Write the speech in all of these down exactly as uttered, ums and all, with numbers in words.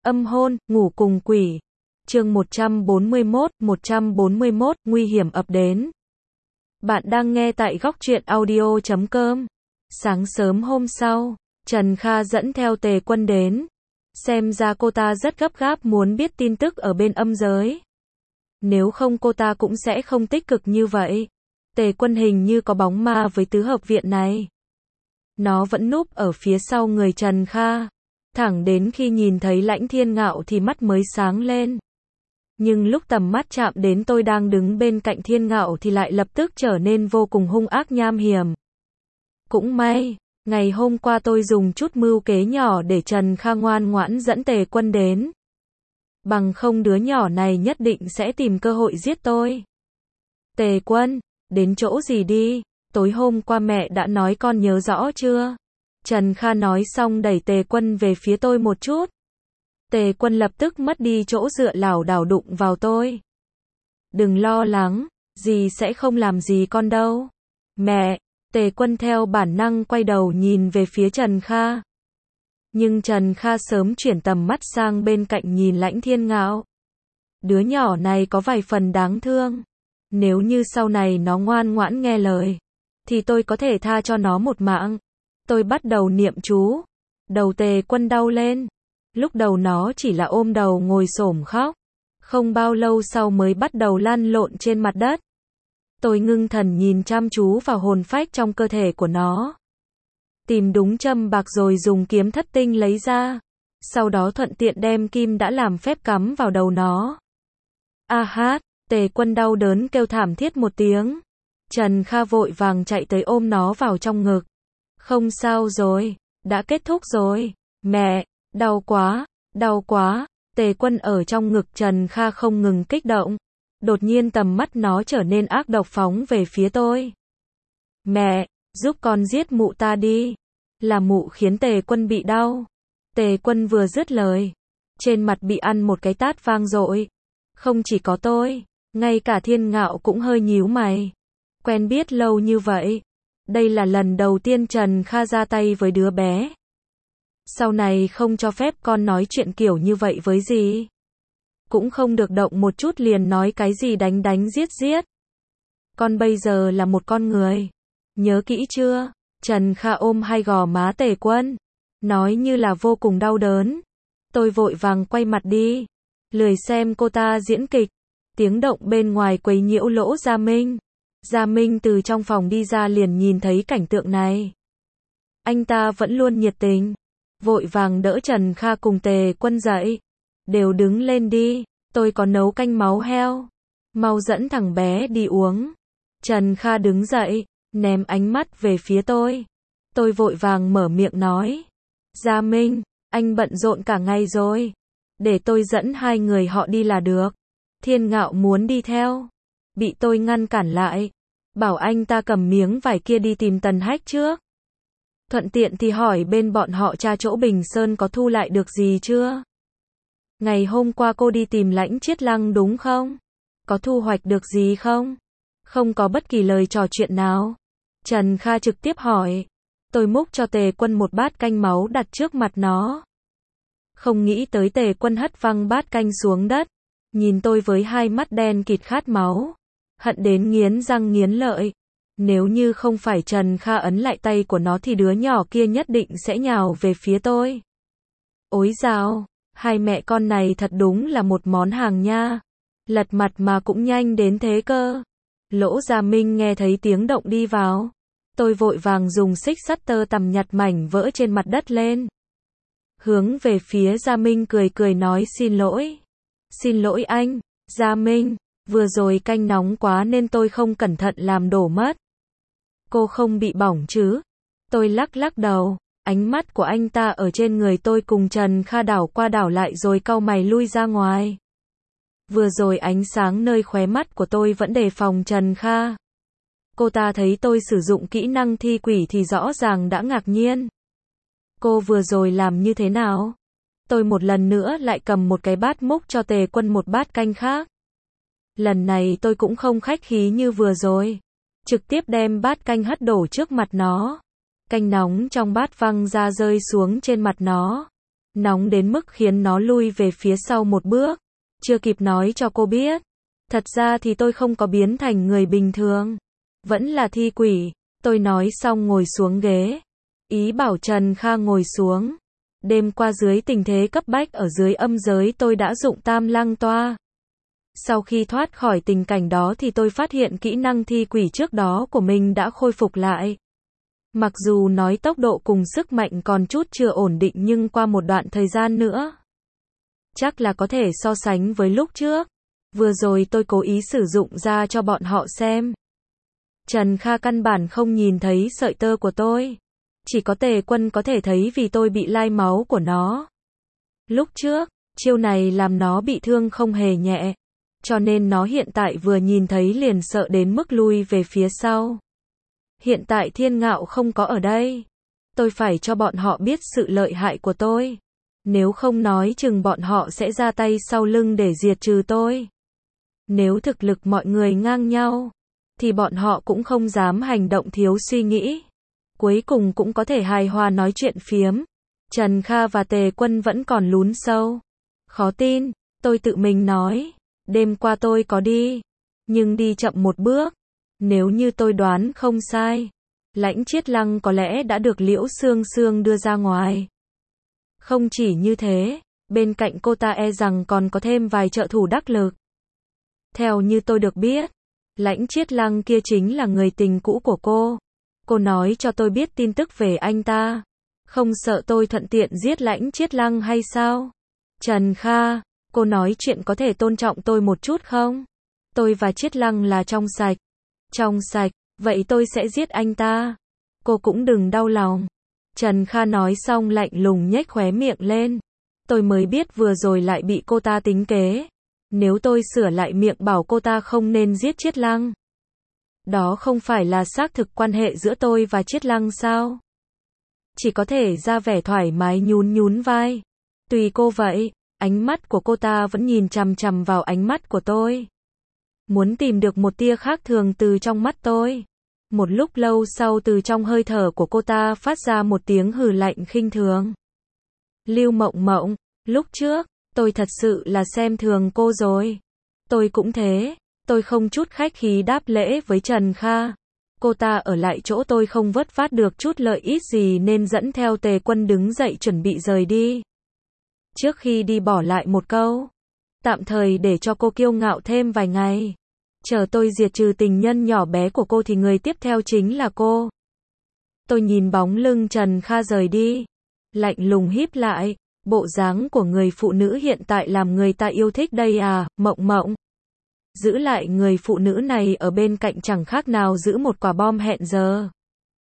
Âm hôn, ngủ cùng quỷ. Chương một trăm bốn mươi mốt, một trăm bốn mươi mốt, nguy hiểm ập đến. Bạn đang nghe tại góc truyện audio chấm com. Sáng sớm hôm sau, Trần Kha dẫn theo Tề Quân đến. Xem ra cô ta rất gấp gáp muốn biết tin tức ở bên âm giới. Nếu không cô ta cũng sẽ không tích cực như vậy. Tề Quân hình như có bóng ma với tứ hợp viện này. Nó vẫn núp ở phía sau người Trần Kha. Thẳng đến khi nhìn thấy Lãnh Thiên Ngạo thì mắt mới sáng lên. Nhưng lúc tầm mắt chạm đến tôi đang đứng bên cạnh Thiên Ngạo thì lại lập tức trở nên vô cùng hung ác nham hiểm. Cũng may, ngày hôm qua tôi dùng chút mưu kế nhỏ để Trần Kha ngoan ngoãn dẫn Tề Quân đến. Bằng không đứa nhỏ này nhất định sẽ tìm cơ hội giết tôi. Tề Quân, đến chỗ gì đi, tối hôm qua mẹ đã nói con nhớ rõ chưa? Trần Kha nói xong đẩy Tề Quân về phía tôi một chút. Tề Quân lập tức mất đi chỗ dựa lảo đảo đụng vào tôi. Đừng lo lắng, dì sẽ không làm gì con đâu. Mẹ, Tề Quân theo bản năng quay đầu nhìn về phía Trần Kha. Nhưng Trần Kha sớm chuyển tầm mắt sang bên cạnh nhìn Lãnh Thiên Ngạo. Đứa nhỏ này có vài phần đáng thương. Nếu như sau này nó ngoan ngoãn nghe lời, thì tôi có thể tha cho nó một mạng. Tôi bắt đầu niệm chú. Đầu Tề Quân đau lên. Lúc đầu nó chỉ là ôm đầu ngồi xổm khóc. Không bao lâu sau mới bắt đầu lăn lộn trên mặt đất. Tôi ngưng thần nhìn chăm chú vào hồn phách trong cơ thể của nó. Tìm đúng châm bạc rồi dùng kiếm thất tinh lấy ra. Sau đó thuận tiện đem kim đã làm phép cắm vào đầu nó. A hát, Tề Quân đau đớn kêu thảm thiết một tiếng. Trần Kha vội vàng chạy tới ôm nó vào trong ngực. Không sao rồi, đã kết thúc rồi. Mẹ, đau quá, đau quá. Tề Quân ở trong ngực Trần Kha không ngừng kích động. Đột nhiên tầm mắt nó trở nên ác độc phóng về phía tôi. Mẹ, giúp con giết mụ ta đi. Là mụ khiến Tề Quân bị đau. Tề Quân vừa dứt lời, trên mặt bị ăn một cái tát vang dội. Không chỉ có tôi, ngay cả Thiên Ngạo cũng hơi nhíu mày. Quen biết lâu như vậy, đây là lần đầu tiên Trần Kha ra tay với đứa bé. Sau này không cho phép con nói chuyện kiểu như vậy với dì. Cũng không được động một chút liền nói cái gì đánh đánh giết giết. Con bây giờ là một con người. Nhớ kỹ chưa? Trần Kha ôm hai gò má Tề Quân, nói như là vô cùng đau đớn. Tôi vội vàng quay mặt đi, lười xem cô ta diễn kịch. Tiếng động bên ngoài quấy nhiễu Lỗ Gia Minh. Gia Minh từ trong phòng đi ra liền nhìn thấy cảnh tượng này. Anh ta vẫn luôn nhiệt tình, vội vàng đỡ Trần Kha cùng Tề Quân dậy. Đều đứng lên đi, tôi có nấu canh máu heo. Mau dẫn thằng bé đi uống. Trần Kha đứng dậy, ném ánh mắt về phía tôi. Tôi vội vàng mở miệng nói. Gia Minh, anh bận rộn cả ngày rồi. Để tôi dẫn hai người họ đi là được. Thiên Ngạo muốn đi theo. Bị tôi ngăn cản lại. Bảo anh ta cầm miếng vải kia đi tìm Tần Hách trước. Thuận tiện thì hỏi bên bọn họ tra chỗ Bình Sơn có thu lại được gì chưa. Ngày hôm qua cô đi tìm Lãnh Chiết Lăng đúng không? Có thu hoạch được gì không? Không có bất kỳ lời trò chuyện nào. Trần Kha trực tiếp hỏi. Tôi múc cho Tề Quân một bát canh máu đặt trước mặt nó. Không nghĩ tới Tề Quân hất văng bát canh xuống đất. Nhìn tôi với hai mắt đen kịt khát máu. Hận đến nghiến răng nghiến lợi. Nếu như không phải Trần Kha ấn lại tay của nó thì đứa nhỏ kia nhất định sẽ nhào về phía tôi. Ối dào, hai mẹ con này thật đúng là một món hàng nha. Lật mặt mà cũng nhanh đến thế cơ. Lỗ Gia Minh nghe thấy tiếng động đi vào. Tôi vội vàng dùng xích sắt tơ tằm nhặt mảnh vỡ trên mặt đất lên. Hướng về phía Gia Minh cười cười nói xin lỗi. Xin lỗi anh, Gia Minh, vừa rồi canh nóng quá nên tôi không cẩn thận làm đổ mất. Cô không bị bỏng chứ? Tôi lắc lắc đầu, ánh mắt của anh ta ở trên người tôi cùng Trần Kha đảo qua đảo lại rồi cau mày lui ra ngoài. Vừa rồi ánh sáng nơi khóe mắt của tôi vẫn đề phòng Trần Kha. Cô ta thấy tôi sử dụng kỹ năng thi quỷ thì rõ ràng đã ngạc nhiên. Cô vừa rồi làm như thế nào? Tôi một lần nữa lại cầm một cái bát múc cho Tề Quân một bát canh khác. Lần này tôi cũng không khách khí như vừa rồi. Trực tiếp đem bát canh hất đổ trước mặt nó. Canh nóng trong bát văng ra rơi xuống trên mặt nó. nóng đến mức khiến nó lui về phía sau một bước. Chưa kịp nói cho cô biết, thật ra thì tôi không có biến thành người bình thường, vẫn là thi quỷ. Tôi nói xong ngồi xuống ghế, ý bảo Trần Kha ngồi xuống. Đêm qua dưới tình thế cấp bách ở dưới âm giới tôi đã dụng tam lăng toa. Sau khi thoát khỏi tình cảnh đó thì tôi phát hiện kỹ năng thi quỷ trước đó của mình đã khôi phục lại. Mặc dù nói tốc độ cùng sức mạnh còn chút chưa ổn định nhưng qua một đoạn thời gian nữa, chắc là có thể so sánh với lúc trước. Vừa rồi tôi cố ý sử dụng ra cho bọn họ xem. Trần Kha căn bản không nhìn thấy sợi tơ của tôi. Chỉ có Tề Quân có thể thấy vì tôi bị lai máu của nó. Lúc trước, chiêu này làm nó bị thương không hề nhẹ. Cho nên nó hiện tại vừa nhìn thấy liền sợ đến mức lui về phía sau. Hiện tại Thiên Ngạo không có ở đây. Tôi phải cho bọn họ biết sự lợi hại của tôi. Nếu không nói chừng bọn họ sẽ ra tay sau lưng để diệt trừ tôi. Nếu thực lực mọi người ngang nhau, thì bọn họ cũng không dám hành động thiếu suy nghĩ. Cuối cùng cũng có thể hài hòa nói chuyện phiếm. Trần Kha và Tề Quân vẫn còn lún sâu. Khó tin, tôi tự mình nói. Đêm qua tôi có đi, nhưng đi chậm một bước. Nếu như tôi đoán không sai, Lãnh Chiết Lăng có lẽ đã được Liễu Sương Sương đưa ra ngoài. Không chỉ như thế, bên cạnh cô ta e rằng còn có thêm vài trợ thủ đắc lực. Theo như tôi được biết, Lãnh Chiết Lăng kia chính là người tình cũ của cô. Cô nói cho tôi biết tin tức về anh ta. Không sợ tôi thuận tiện giết Lãnh Chiết Lăng hay sao? Trần Kha, cô nói chuyện có thể tôn trọng tôi một chút không? Tôi và Chiết Lăng là trong sạch. Trong sạch, vậy tôi sẽ giết anh ta. Cô cũng đừng đau lòng. Trần Kha nói xong lạnh lùng nhếch khóe miệng lên. Tôi mới biết vừa rồi lại bị cô ta tính kế. Nếu tôi sửa lại miệng bảo cô ta không nên giết Chiết Lăng, đó không phải là xác thực quan hệ giữa tôi và Chiết Lăng sao? Chỉ có thể ra vẻ thoải mái nhún nhún vai. Tùy cô vậy. Ánh mắt của cô ta vẫn nhìn chằm chằm vào ánh mắt của tôi. Muốn tìm được một tia khác thường từ trong mắt tôi. Một lúc lâu sau từ trong hơi thở của cô ta phát ra một tiếng hừ lạnh khinh thường. Lưu Mộng Mộng, lúc trước, tôi thật sự là xem thường cô rồi. Tôi cũng thế. Tôi không chút khách khí đáp lễ với Trần Kha. Cô ta ở lại chỗ tôi không vớt vát được chút lợi ích gì nên dẫn theo Tề Quân đứng dậy chuẩn bị rời đi. Trước khi đi bỏ lại một câu. Tạm thời để cho cô kiêu ngạo thêm vài ngày. Chờ tôi diệt trừ tình nhân nhỏ bé của cô thì người tiếp theo chính là cô. Tôi nhìn bóng lưng Trần Kha rời đi. Lạnh lùng híp lại. Bộ dáng của người phụ nữ hiện tại làm người ta yêu thích đây à, Mộng Mộng. Giữ lại người phụ nữ này ở bên cạnh chẳng khác nào giữ một quả bom hẹn giờ.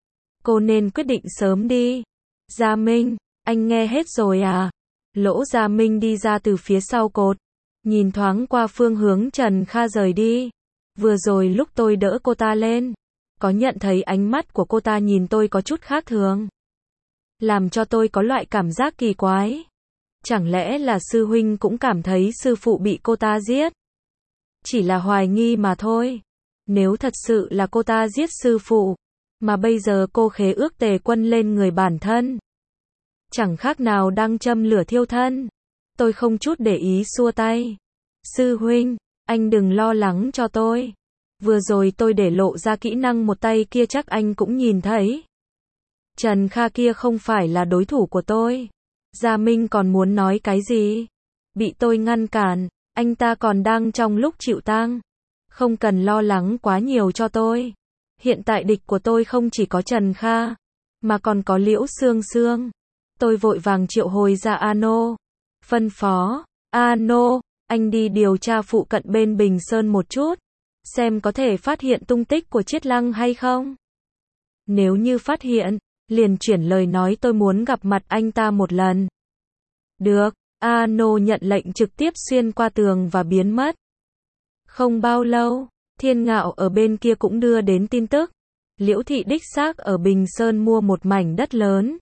Cô nên quyết định sớm đi. Gia Minh, anh nghe hết rồi à? Lỗ Gia Minh đi ra từ phía sau cột. Nhìn thoáng qua phương hướng Trần Kha rời đi. Vừa rồi lúc tôi đỡ cô ta lên, có nhận thấy ánh mắt của cô ta nhìn tôi có chút khác thường. Làm cho tôi có loại cảm giác kỳ quái. Chẳng lẽ là sư huynh cũng cảm thấy sư phụ bị cô ta giết? Chỉ là hoài nghi mà thôi. Nếu thật sự là cô ta giết sư phụ, mà bây giờ cô khế ước Tề Quân lên người bản thân, chẳng khác nào đang châm lửa thiêu thân. Tôi không chút để ý xua tay. Sư huynh, anh đừng lo lắng cho tôi. Vừa rồi tôi để lộ ra kỹ năng một tay kia chắc anh cũng nhìn thấy. Trần Kha kia không phải là đối thủ của tôi. Gia Minh còn muốn nói cái gì? Bị tôi ngăn cản. Anh ta còn đang trong lúc chịu tang. Không cần lo lắng quá nhiều cho tôi. Hiện tại địch của tôi không chỉ có Trần Kha, mà còn có Liễu Sương Sương. Tôi vội vàng triệu hồi ra Ano. Phân phó, Ano, anh đi điều tra phụ cận bên Bình Sơn một chút. Xem có thể phát hiện tung tích của Chiết Lăng hay không. Nếu như phát hiện, liền chuyển lời nói tôi muốn gặp mặt anh ta một lần. Được. Ano nhận lệnh trực tiếp xuyên qua tường và biến mất. Không bao lâu, Thiên Ngạo ở bên kia cũng đưa đến tin tức. Liễu thị đích xác ở Bình Sơn mua một mảnh đất lớn,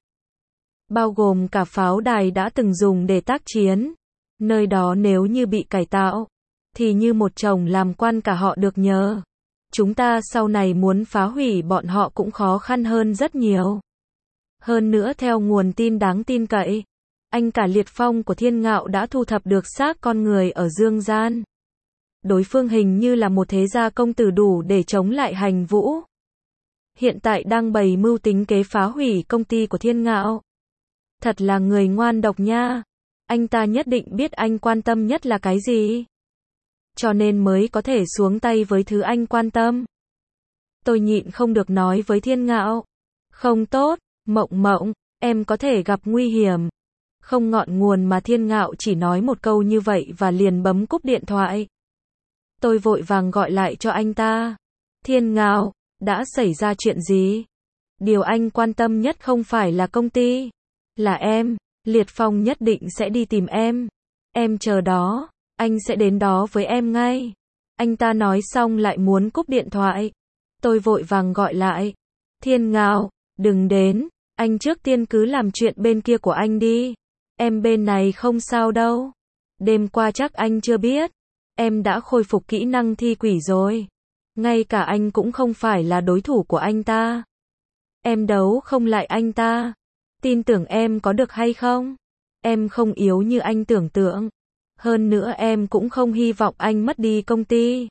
bao gồm cả pháo đài đã từng dùng để tác chiến. Nơi đó nếu như bị cải tạo, thì như một chồng làm quan cả họ được nhờ. Chúng ta sau này muốn phá hủy bọn họ cũng khó khăn hơn rất nhiều. Hơn nữa theo nguồn tin đáng tin cậy, anh cả Liệt Phong của Thiên Ngạo đã thu thập được xác con người ở dương gian. Đối phương hình như là một thế gia công tử đủ để chống lại Hành Vũ. Hiện tại đang bày mưu tính kế phá hủy công ty của Thiên Ngạo. Thật là người ngoan độc nha. Anh ta nhất định biết anh quan tâm nhất là cái gì. Cho nên mới có thể xuống tay với thứ anh quan tâm. Tôi nhịn không được nói với Thiên Ngạo. Không tốt, Mộng Mộng, em có thể gặp nguy hiểm. Không ngọn nguồn mà Thiên Ngạo chỉ nói một câu như vậy và liền bấm cúp điện thoại. Tôi vội vàng gọi lại cho anh ta. Thiên Ngạo, đã xảy ra chuyện gì? Điều anh quan tâm nhất không phải là công ty, là em. Liệt Phong nhất định sẽ đi tìm em. Em chờ đó, anh sẽ đến đó với em ngay. Anh ta nói xong lại muốn cúp điện thoại. Tôi vội vàng gọi lại. Thiên Ngạo, đừng đến, anh trước tiên cứ làm chuyện bên kia của anh đi. Em bên này không sao đâu. Đêm qua chắc anh chưa biết, em đã khôi phục kỹ năng thi quỷ rồi. Ngay cả anh cũng không phải là đối thủ của anh ta. Em đấu không lại anh ta. Tin tưởng em có được hay không? Em không yếu như anh tưởng tượng. Hơn nữa em cũng không hy vọng anh mất đi công ty.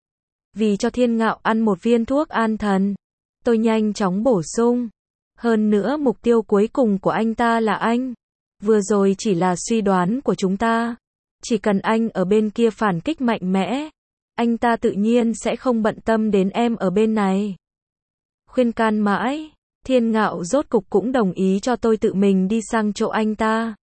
Vì cho Thiên Ngạo ăn một viên thuốc an thần, tôi nhanh chóng bổ sung. Hơn nữa mục tiêu cuối cùng của anh ta là anh. Vừa rồi chỉ là suy đoán của chúng ta. Chỉ cần anh ở bên kia phản kích mạnh mẽ, anh ta tự nhiên sẽ không bận tâm đến em ở bên này. Khuyên can mãi, Thiên Ngạo rốt cục cũng đồng ý cho tôi tự mình đi sang chỗ anh ta.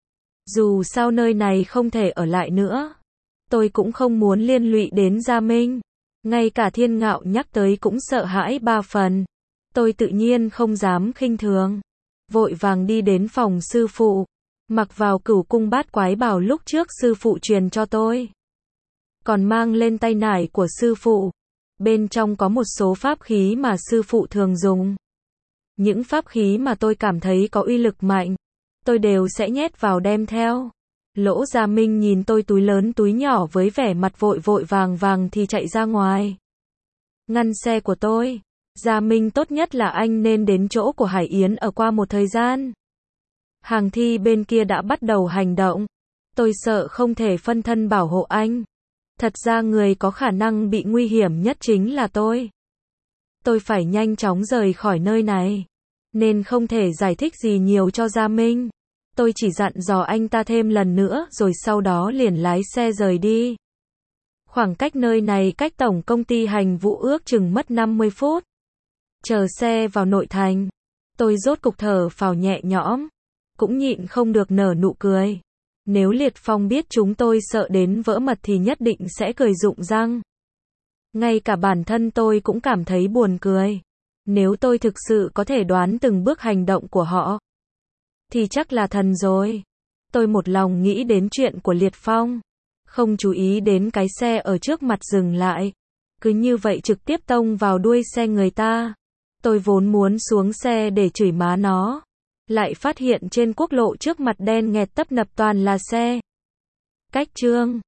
Dù sao nơi này không thể ở lại nữa. Tôi cũng không muốn liên lụy đến Gia Minh. Ngay cả Thiên Ngạo nhắc tới cũng sợ hãi ba phần. Tôi tự nhiên không dám khinh thường. Vội vàng đi đến phòng sư phụ. Mặc vào Cửu Cung Bát Quái bào lúc trước sư phụ truyền cho tôi. Còn mang lên tay nải của sư phụ. Bên trong có một số pháp khí mà sư phụ thường dùng. Những pháp khí mà tôi cảm thấy có uy lực mạnh, tôi đều sẽ nhét vào đem theo. Lỗ Gia Minh nhìn tôi túi lớn túi nhỏ với vẻ mặt vội vội vàng vàng thì chạy ra ngoài. Ngăn xe của tôi. Gia Minh, tốt nhất là anh nên đến chỗ của Hải Yến ở qua một thời gian. Hàng thi bên kia đã bắt đầu hành động. Tôi sợ không thể phân thân bảo hộ anh. Thật ra người có khả năng bị nguy hiểm nhất chính là tôi. Tôi phải nhanh chóng rời khỏi nơi này, nên không thể giải thích gì nhiều cho Gia Minh. Tôi chỉ dặn dò anh ta thêm lần nữa rồi sau đó liền lái xe rời đi. Khoảng cách nơi này cách tổng công ty Hành Vũ ước chừng mất năm mươi phút. Chờ xe vào nội thành, tôi rốt cục thở phào nhẹ nhõm, cũng nhịn không được nở nụ cười. Nếu Liệt Phong biết chúng tôi sợ đến vỡ mật thì nhất định sẽ cười rụng răng. Ngay cả bản thân tôi cũng cảm thấy buồn cười. Nếu tôi thực sự có thể đoán từng bước hành động của họ, thì chắc là thần rồi. Tôi một lòng nghĩ đến chuyện của Liệt Phong, không chú ý đến cái xe ở trước mặt dừng lại. Cứ như vậy trực tiếp tông vào đuôi xe người ta. Tôi vốn muốn xuống xe để chửi má nó, lại phát hiện trên quốc lộ trước mặt đen nghẹt tấp nập toàn là xe. Cách chương